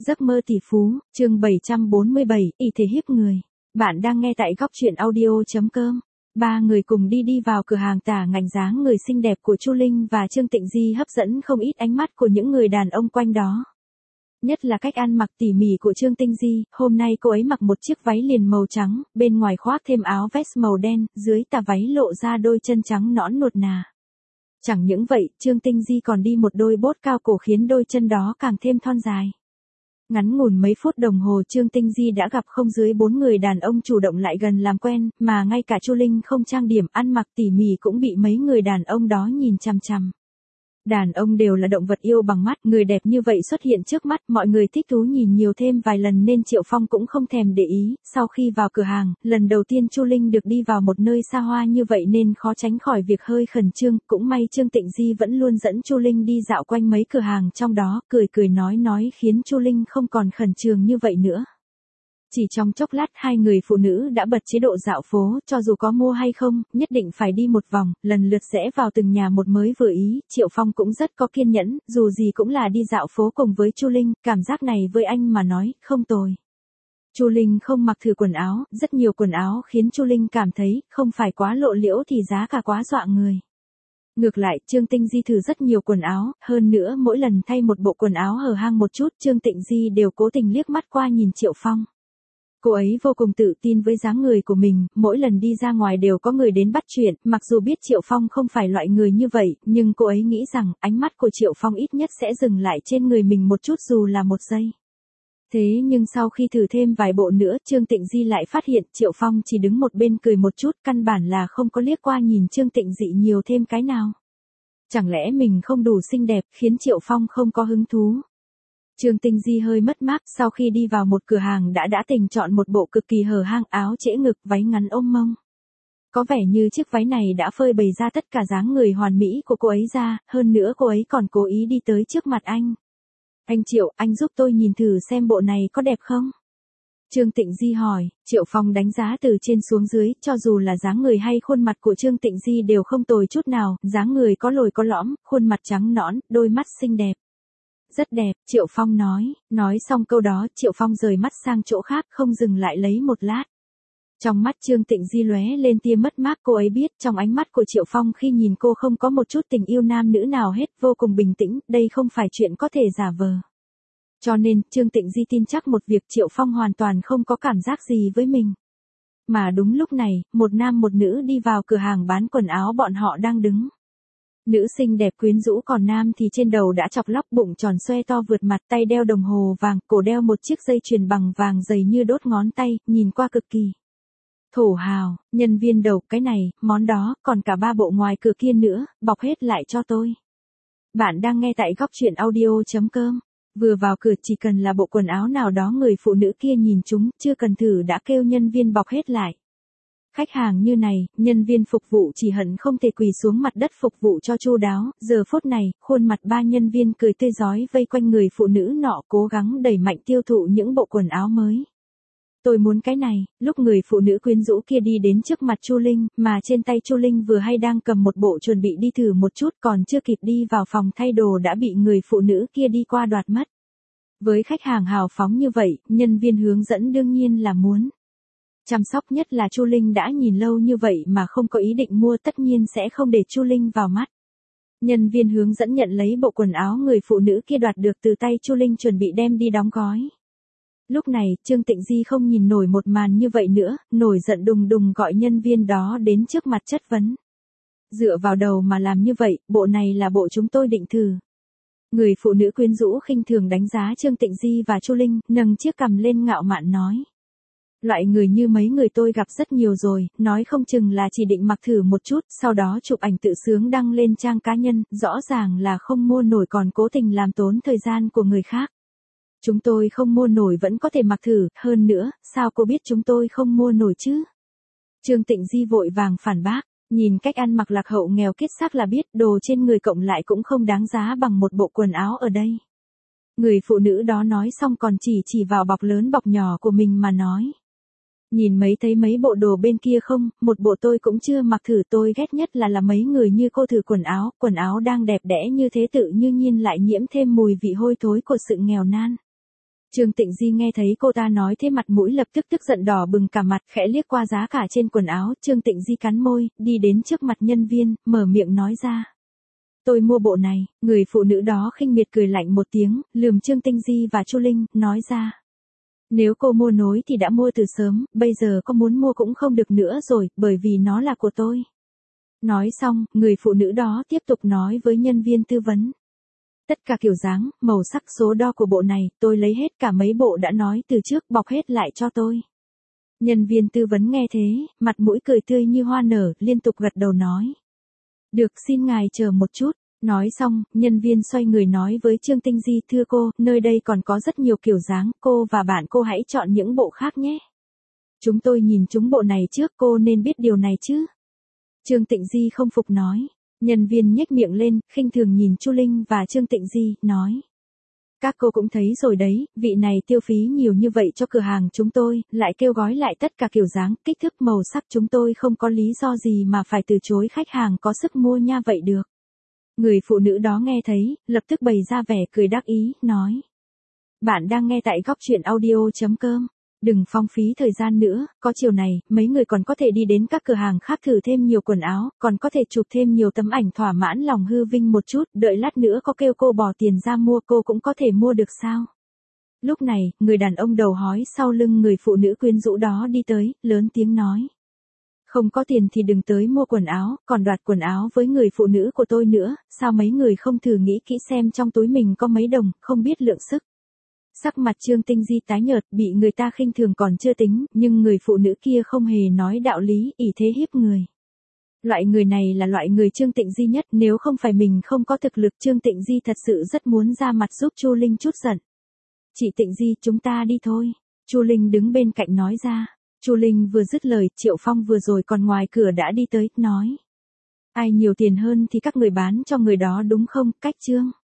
Giấc mơ tỷ phú, chương 747, y thế hiếp người. Bạn đang nghe tại góc truyện audio.com. Ba người cùng đi vào cửa hàng tả ngành dáng người xinh đẹp của Chu Linh và Trương Tịnh Di hấp dẫn không ít ánh mắt của những người đàn ông quanh đó. Nhất là cách ăn mặc tỉ mỉ của Trương Tịnh Di, hôm nay cô ấy mặc một chiếc váy liền màu trắng, bên ngoài khoác thêm áo vest màu đen, dưới tà váy lộ ra đôi chân trắng nõn nuột nà. Chẳng những vậy, Trương Tịnh Di còn đi một đôi bốt cao cổ khiến đôi chân đó càng thêm thon dài. Ngắn ngủn mấy phút đồng hồ Trương Tịnh Di đã gặp không dưới 4 người đàn ông chủ động lại gần làm quen, mà ngay cả Chu Linh không trang điểm ăn mặc tỉ mỉ cũng bị mấy người đàn ông đó nhìn chằm chằm. Đàn ông đều là động vật yêu bằng mắt, người đẹp như vậy xuất hiện trước mắt, mọi người thích thú nhìn nhiều thêm vài lần nên Triệu Phong cũng không thèm để ý. Sau khi vào cửa hàng, lần đầu tiên Chu Linh được đi vào một nơi xa hoa như vậy nên khó tránh khỏi việc hơi khẩn trương, cũng may Trương Tịnh Di vẫn luôn dẫn Chu Linh đi dạo quanh mấy cửa hàng trong đó, cười nói khiến Chu Linh không còn khẩn trương như vậy nữa. Chỉ trong chốc lát hai người phụ nữ đã bật chế độ dạo phố, cho dù có mua hay không, nhất định phải đi một vòng, lần lượt rẽ vào từng nhà một mới vừa ý. Triệu Phong cũng rất có kiên nhẫn, dù gì cũng là đi dạo phố cùng với Chu Linh, cảm giác này với anh mà nói, không tồi. Chu Linh không mặc thử quần áo, rất nhiều quần áo khiến Chu Linh cảm thấy, không phải quá lộ liễu thì giá cả quá dọa người. Ngược lại, Trương Tịnh Di thử rất nhiều quần áo, hơn nữa mỗi lần thay một bộ quần áo hở hang một chút, Trương Tịnh Di đều cố tình liếc mắt qua nhìn Triệu Phong. Cô ấy vô cùng tự tin với dáng người của mình, mỗi lần đi ra ngoài đều có người đến bắt chuyện, mặc dù biết Triệu Phong không phải loại người như vậy, nhưng cô ấy nghĩ rằng ánh mắt của Triệu Phong ít nhất sẽ dừng lại trên người mình một chút dù là một giây. Thế nhưng sau khi thử thêm vài bộ nữa, Trương Tịnh Di lại phát hiện Triệu Phong chỉ đứng một bên cười một chút, căn bản là không có liếc qua nhìn Trương Tịnh Dị nhiều thêm cái nào. Chẳng lẽ mình không đủ xinh đẹp khiến Triệu Phong không có hứng thú? Trương Tịnh Di hơi mất mát, sau khi đi vào một cửa hàng đã tình chọn một bộ cực kỳ hở hang, áo trễ ngực, váy ngắn ôm mông. Có vẻ như chiếc váy này đã phơi bày ra tất cả dáng người hoàn mỹ của cô ấy ra, hơn nữa cô ấy còn cố ý đi tới trước mặt anh. Anh Triệu, anh giúp tôi nhìn thử xem bộ này có đẹp không? Trương Tịnh Di hỏi. Triệu Phong đánh giá từ trên xuống dưới, cho dù là dáng người hay khuôn mặt của Trương Tịnh Di đều không tồi chút nào, dáng người có lồi có lõm, khuôn mặt trắng nõn, đôi mắt xinh đẹp. Rất đẹp, Triệu Phong nói xong câu đó, Triệu Phong rời mắt sang chỗ khác, không dừng lại lấy một lát. Trong mắt Trương Tịnh Di lóe lên tia mất mát, cô ấy biết trong ánh mắt của Triệu Phong khi nhìn cô không có một chút tình yêu nam nữ nào hết, vô cùng bình tĩnh, đây không phải chuyện có thể giả vờ. Cho nên, Trương Tịnh Di tin chắc một việc, Triệu Phong hoàn toàn không có cảm giác gì với mình. Mà đúng lúc này, một nam một nữ đi vào cửa hàng bán quần áo bọn họ đang đứng. Nữ xinh đẹp quyến rũ, còn nam thì trên đầu đã chọc lóc, bụng tròn xoe to vượt mặt, tay đeo đồng hồ vàng, cổ đeo một chiếc dây chuyền bằng vàng dày như đốt ngón tay, nhìn qua cực kỳ thổ hào. Nhân viên đầu, cái này, món đó, còn cả 3 bộ ngoài cửa kia nữa, bọc hết lại cho tôi. Bạn đang nghe tại góc truyện audio.com. Vừa vào cửa chỉ cần là bộ quần áo nào đó người phụ nữ kia nhìn chúng, chưa cần thử đã kêu nhân viên bọc hết lại. Khách hàng như này, nhân viên phục vụ chỉ hận không thể quỳ xuống mặt đất phục vụ cho chu đáo. Giờ phút này, khuôn mặt 3 nhân viên cười tươi rói vây quanh người phụ nữ nọ, cố gắng đẩy mạnh tiêu thụ những bộ quần áo mới. Tôi muốn cái này. Lúc người phụ nữ quyến rũ kia đi đến trước mặt Chu Linh, mà trên tay Chu Linh vừa hay đang cầm một bộ chuẩn bị đi thử một chút, còn chưa kịp đi vào phòng thay đồ đã bị người phụ nữ kia đi qua đoạt mất. Với khách hàng hào phóng như vậy, nhân viên hướng dẫn đương nhiên là muốn chăm sóc, nhất là Chu Linh đã nhìn lâu như vậy mà không có ý định mua, tất nhiên sẽ không để Chu Linh vào mắt. Nhân viên hướng dẫn nhận lấy bộ quần áo người phụ nữ kia đoạt được từ tay Chu Linh, chuẩn bị đem đi đóng gói. Lúc này, Trương Tịnh Di không nhìn nổi một màn như vậy nữa, nổi giận đùng đùng gọi nhân viên đó đến trước mặt chất vấn. Dựa vào đầu mà làm như vậy, bộ này là bộ chúng tôi định thử. Người phụ nữ quyến rũ khinh thường đánh giá Trương Tịnh Di và Chu Linh, nâng chiếc cằm lên ngạo mạn nói. Loại người như mấy người tôi gặp rất nhiều rồi, nói không chừng là chỉ định mặc thử một chút, sau đó chụp ảnh tự sướng đăng lên trang cá nhân, rõ ràng là không mua nổi còn cố tình làm tốn thời gian của người khác. Chúng tôi không mua nổi vẫn có thể mặc thử, hơn nữa, sao cô biết chúng tôi không mua nổi chứ? Trương Tịnh Di vội vàng phản bác, nhìn cách ăn mặc lạc hậu nghèo kiết xác là biết đồ trên người cộng lại cũng không đáng giá bằng một bộ quần áo ở đây. Người phụ nữ đó nói xong còn chỉ vào bọc lớn bọc nhỏ của mình mà nói. Nhìn thấy mấy bộ đồ bên kia không, một bộ tôi cũng chưa mặc thử, tôi ghét nhất là mấy người như cô thử quần áo đang đẹp đẽ như thế tự nhiên lại nhiễm thêm mùi vị hôi thối của sự nghèo nan. Trương Tịnh Di nghe thấy cô ta nói thế mặt mũi lập tức tức giận đỏ bừng cả mặt, khẽ liếc qua giá cả trên quần áo, Trương Tịnh Di cắn môi, đi đến trước mặt nhân viên, mở miệng nói ra. Tôi mua bộ này, người phụ nữ đó khinh miệt cười lạnh một tiếng, lườm Trương Tịnh Di và Chu Linh, nói ra. Nếu cô mua nối thì đã mua từ sớm, bây giờ có muốn mua cũng không được nữa rồi, bởi vì nó là của tôi. Nói xong, người phụ nữ đó tiếp tục nói với nhân viên tư vấn. Tất cả kiểu dáng, màu sắc, số đo của bộ này, tôi lấy hết cả mấy bộ đã nói từ trước, bọc hết lại cho tôi. Nhân viên tư vấn nghe thế, mặt mũi cười tươi như hoa nở, liên tục gật đầu nói. Được, xin ngài chờ một chút. Nói xong, nhân viên xoay người nói với Trương Tịnh Di, thưa cô, nơi đây còn có rất nhiều kiểu dáng, cô và bạn cô hãy chọn những bộ khác nhé. Chúng tôi nhìn chúng bộ này trước, cô nên biết điều này chứ. Trương Tịnh Di không phục nói. Nhân viên nhếch miệng lên, khinh thường nhìn Chu Linh và Trương Tịnh Di, nói. Các cô cũng thấy rồi đấy, vị này tiêu phí nhiều như vậy cho cửa hàng chúng tôi, lại kêu gói lại tất cả kiểu dáng, kích thước, màu sắc, chúng tôi không có lý do gì mà phải từ chối khách hàng có sức mua nha vậy được. Người phụ nữ đó nghe thấy, lập tức bày ra vẻ cười đắc ý, nói. Bạn đang nghe tại góc truyện audio.com. Đừng phung phí thời gian nữa, có chiều này, mấy người còn có thể đi đến các cửa hàng khác thử thêm nhiều quần áo, còn có thể chụp thêm nhiều tấm ảnh thỏa mãn lòng hư vinh một chút, đợi lát nữa có kêu cô bỏ tiền ra mua cô cũng có thể mua được sao. Lúc này, người đàn ông đầu hói sau lưng người phụ nữ quyến rũ đó đi tới, lớn tiếng nói. Không có tiền thì đừng tới mua quần áo, còn đoạt quần áo với người phụ nữ của tôi nữa, sao mấy người không thử nghĩ kỹ xem trong túi mình có mấy đồng, không biết lượng sức. Sắc mặt Trương Tịnh Di tái nhợt, bị người ta khinh thường còn chưa tính, nhưng người phụ nữ kia không hề nói đạo lý, ỷ thế hiếp người. Loại người này là loại người Trương Tịnh Di nhất, nếu không phải mình không có thực lực, Trương Tịnh Di thật sự rất muốn ra mặt giúp Chu Linh chút giận. Chị Tịnh Di, chúng ta đi thôi. Chu Linh đứng bên cạnh nói ra. Chu Linh vừa dứt lời, Triệu Phong vừa rồi còn ngoài cửa đã đi tới, nói. Ai nhiều tiền hơn thì các người bán cho người đó đúng không, Cách Trương?